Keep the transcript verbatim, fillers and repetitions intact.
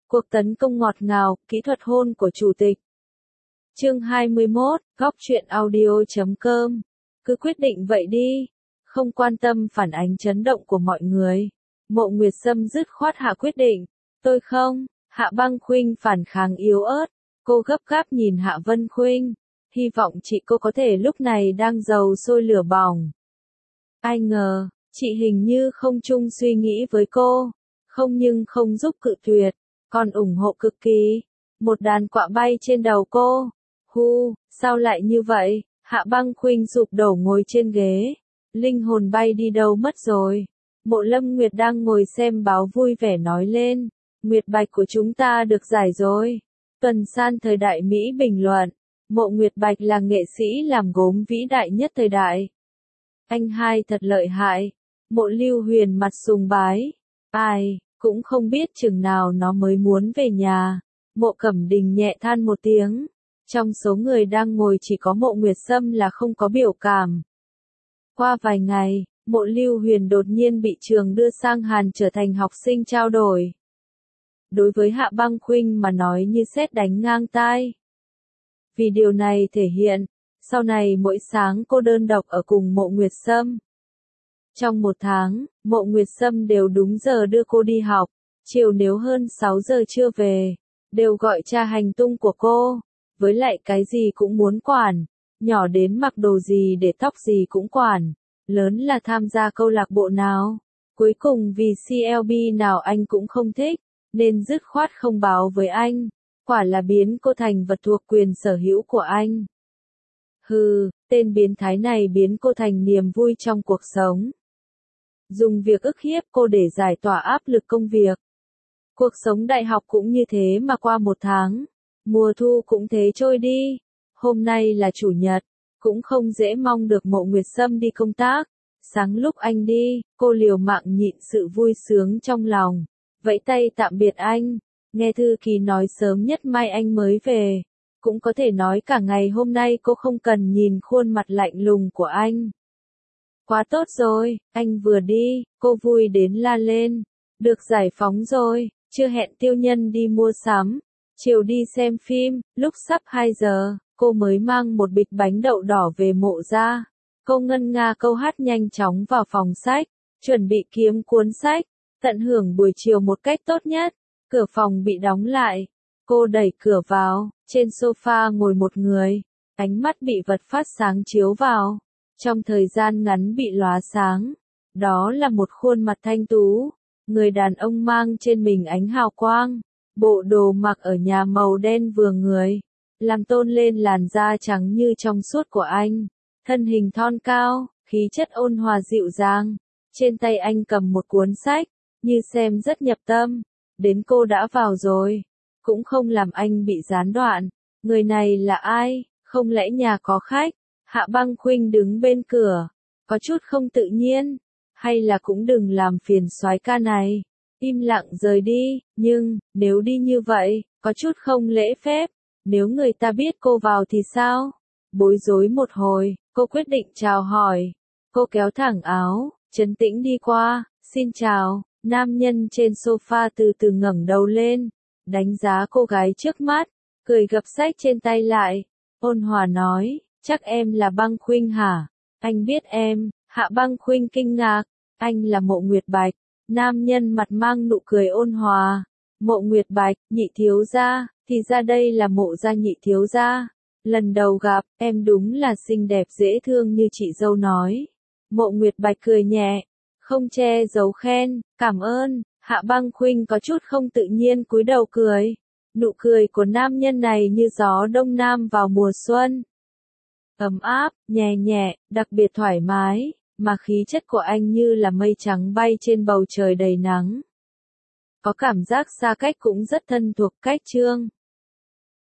Cuộc tấn công ngọt ngào, kỹ thuật hôn của chủ tịch. Chương hai mươi mốt, góc truyện audio chấm com. Cứ quyết định vậy đi. Không quan tâm phản ánh chấn động của mọi người. Mộ Nguyệt Sâm dứt khoát hạ quyết định. Tôi không. Hạ Băng Khuynh phản kháng yếu ớt. Cô gấp gáp nhìn Hạ Vân Khuynh. Hy vọng chị cô có thể lúc này đang dầu sôi lửa bỏng. Ai ngờ, chị hình như không chung suy nghĩ với cô. Không nhưng không giúp cự tuyệt, còn ủng hộ cực kỳ. Một đàn quạ bay trên đầu cô. Hu, sao lại như vậy? Hạ Băng Khuynh sụp đổ ngồi trên ghế. Linh hồn bay đi đâu mất rồi? Mộ Lâm Nguyệt đang ngồi xem báo vui vẻ nói lên. Nguyệt Bạch của chúng ta được giải rồi. Tuần San thời đại Mỹ bình luận. Mộ Nguyệt Bạch là nghệ sĩ làm gốm vĩ đại nhất thời đại. Anh hai thật lợi hại. Mộ Lưu Huyền mặt sùng bái. Ai, cũng không biết chừng nào nó mới muốn về nhà. Mộ Cẩm Đình nhẹ than một tiếng. Trong số người đang ngồi chỉ có Mộ Nguyệt Sâm là không có biểu cảm. Qua vài ngày, Mộ Lưu Huyền đột nhiên bị trường đưa sang Hàn trở thành học sinh trao đổi. Đối với Hạ Băng Khuynh mà nói như sét đánh ngang tai. Vì điều này thể hiện, sau này mỗi sáng cô đơn độc ở cùng Mộ Nguyệt Sâm. Trong một tháng, Mộ Nguyệt Sâm đều đúng giờ đưa cô đi học, chiều nếu hơn sáu giờ chưa về, đều gọi tra hành tung của cô, với lại cái gì cũng muốn quản, nhỏ đến mặc đồ gì để tóc gì cũng quản, lớn là tham gia câu lạc bộ nào. Cuối cùng vì xê lờ bê nào anh cũng không thích, nên dứt khoát không báo với anh, quả là biến cô thành vật thuộc quyền sở hữu của anh. Hừ, tên biến thái này biến cô thành niềm vui trong cuộc sống. Dùng việc ức hiếp cô để giải tỏa áp lực công việc. Cuộc sống đại học cũng như thế mà qua một tháng. Mùa thu cũng thế trôi đi. Hôm nay là chủ nhật. Cũng không dễ mong được Mộ Nguyệt Sâm đi công tác. Sáng lúc anh đi, cô liều mạng nhịn sự vui sướng trong lòng. Vẫy tay tạm biệt anh. Nghe thư ký nói sớm nhất mai anh mới về. Cũng có thể nói cả ngày hôm nay cô không cần nhìn khuôn mặt lạnh lùng của anh. Quá tốt rồi, anh vừa đi, cô vui đến la lên. Được giải phóng rồi, chưa hẹn Tiêu Nhân đi mua sắm. Chiều đi xem phim, lúc sắp hai giờ, cô mới mang một bịch bánh đậu đỏ về Mộ ra. Cô ngân nga câu hát nhanh chóng vào phòng sách, chuẩn bị kiếm cuốn sách, tận hưởng buổi chiều một cách tốt nhất. Cửa phòng bị đóng lại, cô đẩy cửa vào, trên sofa ngồi một người, ánh mắt bị vật phát sáng chiếu vào. Trong thời gian ngắn bị lóa sáng, đó là một khuôn mặt thanh tú, người đàn ông mang trên mình ánh hào quang, bộ đồ mặc ở nhà màu đen vừa người, làm tôn lên làn da trắng như trong suốt của anh, thân hình thon cao, khí chất ôn hòa dịu dàng, trên tay anh cầm một cuốn sách, như xem rất nhập tâm, đến cô đã vào rồi, cũng không làm anh bị gián đoạn, người này là ai, không lẽ nhà có khách? Hạ Băng Khuynh đứng bên cửa, có chút không tự nhiên, hay là cũng đừng làm phiền soái ca này, im lặng rời đi, nhưng, nếu đi như vậy, có chút không lễ phép, nếu người ta biết cô vào thì sao? Bối rối một hồi, cô quyết định chào hỏi, cô kéo thẳng áo, trấn tĩnh đi qua, xin chào, nam nhân trên sofa từ từ ngẩng đầu lên, đánh giá cô gái trước mắt, cười gập sách trên tay lại, ôn hòa nói. Chắc em là Băng Khuynh hả? Anh biết em. Hạ Băng Khuynh kinh ngạc. Anh là Mộ Nguyệt Bạch. Nam nhân mặt mang nụ cười ôn hòa. Mộ Nguyệt Bạch, nhị thiếu gia, thì ra đây là Mộ gia nhị thiếu gia. Lần đầu gặp, em đúng là xinh đẹp dễ thương như chị dâu nói. Mộ Nguyệt Bạch cười nhẹ, không che giấu khen, cảm ơn. Hạ Băng Khuynh có chút không tự nhiên cúi đầu cười. Nụ cười của nam nhân này như gió đông nam vào mùa xuân. Ấm áp, nhẹ nhẹ, đặc biệt thoải mái, mà khí chất của anh như là mây trắng bay trên bầu trời đầy nắng. Có cảm giác xa cách cũng rất thân thuộc. Cách chương